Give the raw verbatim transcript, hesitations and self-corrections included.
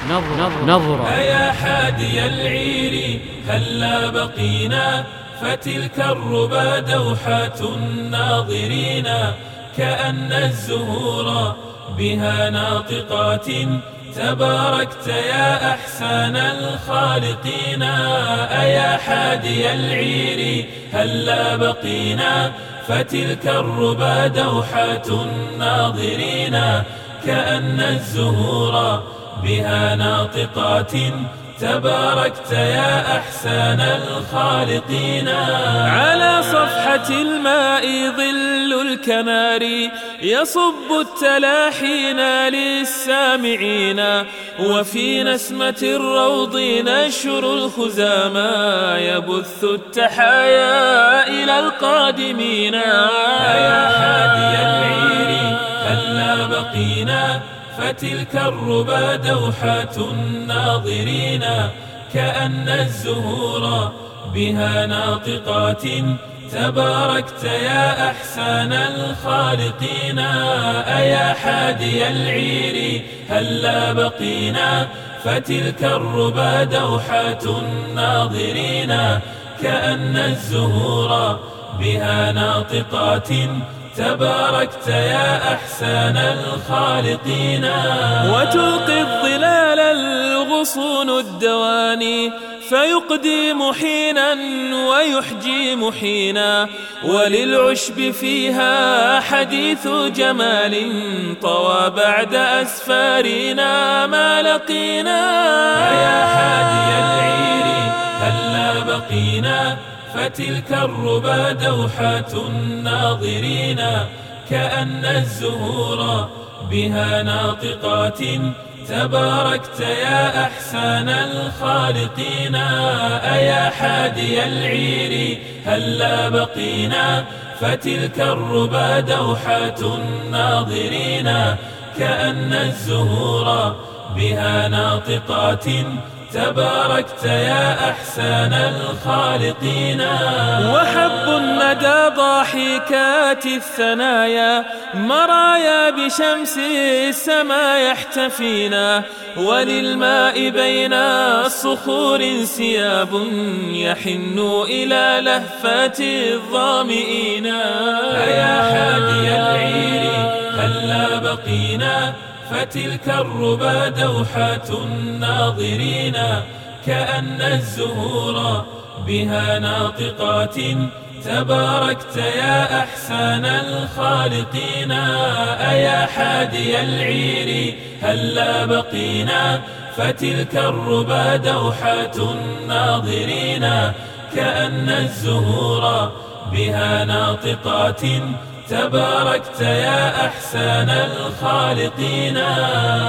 نظرة. أيا حادي العير هلا بقينا، فتلك الربا دوحة الناظرين، كأن الزهور بها ناطقات، تباركت يا أحسن الخالقين. أيا حادي العير هلا بقينا، فتلك الربا دوحة الناظرين، كأن الزهور بها ناطقات، تباركت يا أحسن الخالقين. على صفحة الماء ظل الكناري يصب التلاحين للسامعين، وفي نسمة الروض نشر الخزامى يبث التحايا إلى القادمين. يا حادي العير هلا بقينا، فتلك الربا دوحة الناظرين، كأن الزهور بها ناطقات، تباركت يا أحسن الخالقين. أيا حادي العير هلا بقينا، فتلك الربا دوحة الناظرين، كأن الزهور بها ناطقات، تباركت يا أحسن الخالقين. وتلقي الظلال الغصون الدواني، فيقدي محينا ويحجي محينا، وللعشب فيها حديث جمال، طوى بعد أسفارنا ما لقينا. يا حادي العير هلا بقينا، فتلك الربا دوحة الناظرين، كأن الزهور بها ناطقات، تباركت يا أحسن الخالقين. أيا حادي العير هلا بقينا، فتلك الربا دوحة الناظرين، كأن الزهور بها ناطقات، تباركت يا أحسن الخالقين. وحب الندى ضاحكات الثنايا، مرايا بشمس السما يحتفينا، وللماء بين الصخور سياب يحن إلى لهفات الظامئين. يا حادي العير هلا بقينا، فتلك الربا دوحة الناظرين، كأن الزهور بها ناطقات، تباركت يا أحسن الخالقين. أيا حادي العير هلا بقينا، فتلك الربا دوحة الناظرين، كأن الزهور بها ناطقات، تباركت يا أحسن الخالقين.